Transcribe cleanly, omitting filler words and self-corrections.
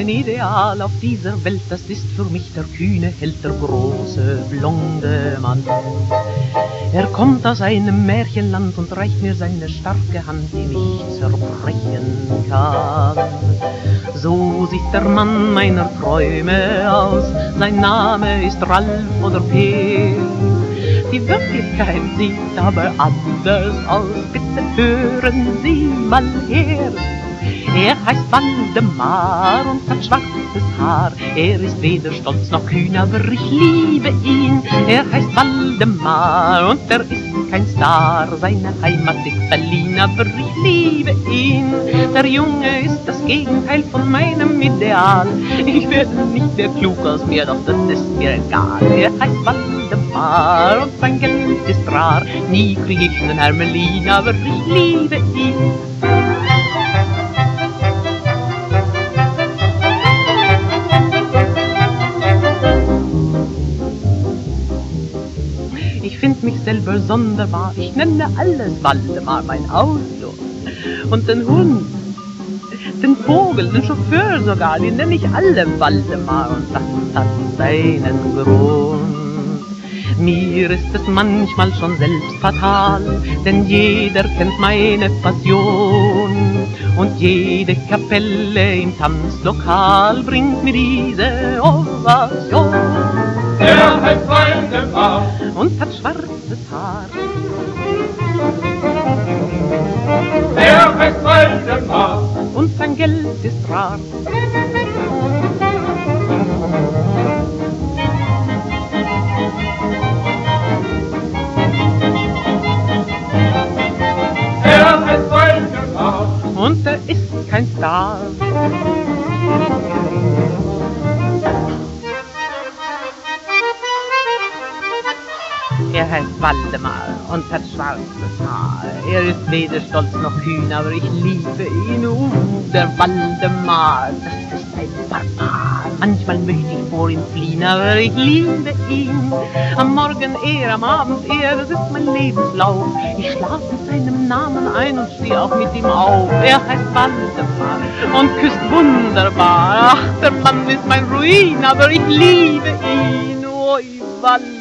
Ideal auf dieser Welt, das ist für mich der kühne Held, der große, blonde Mann. Er kommt aus einem Märchenland und reicht mir seine starke Hand, die mich zerbrechen kann. So sieht der Mann meiner Träume aus, sein Name ist Ralf oder Peer. Die Wirklichkeit sieht aber anders aus, bitte hören Sie mal her. Er heißt Waldemar und hat schwarzes Haar. Er ist weder stolz noch kühn, aber ich liebe ihn. Er heißt Waldemar und er ist kein Star. Seine Heimat ist Berlin, aber ich liebe ihn. Der Junge ist das Gegenteil von meinem Ideal. Ich werde nicht mehr klug aus mir, doch das ist mir egal. Er heißt Waldemar und sein Geld ist rar. Nie krieg ich nen Hermelin, aber ich liebe ihn. Ich find mich selber sonderbar, ich nenne alles Waldemar, mein Auto und den Hund, den Vogel, den Chauffeur sogar, die nenne ich alle Waldemar und das hat seinen Grund. Mir ist es manchmal schon selbst fatal, denn jeder kennt meine Passion und jede Kapelle im Tanzlokal bringt mir diese Ovation. Er heißt Waldemar und hat schwarzes Haar. Er heißt Waldemar und sein Geld ist rar. Er heißt Waldemar und er ist kein Star. Er heißt Waldemar und hat schwarzes Haar. Er ist weder stolz noch kühn, aber ich liebe ihn. Der Waldemar, das ist ein Barbar. Manchmal möchte ich vor ihm fliehen, aber ich liebe ihn. Am Morgen er, am Abend er, das ist mein Lebenslauf. Ich schlaf mit seinem Namen ein und stehe auch mit ihm auf. Er heißt Waldemar und küsst wunderbar. Ach, der Mann ist mein Ruin, aber ich liebe ihn. Oh, Waldemar.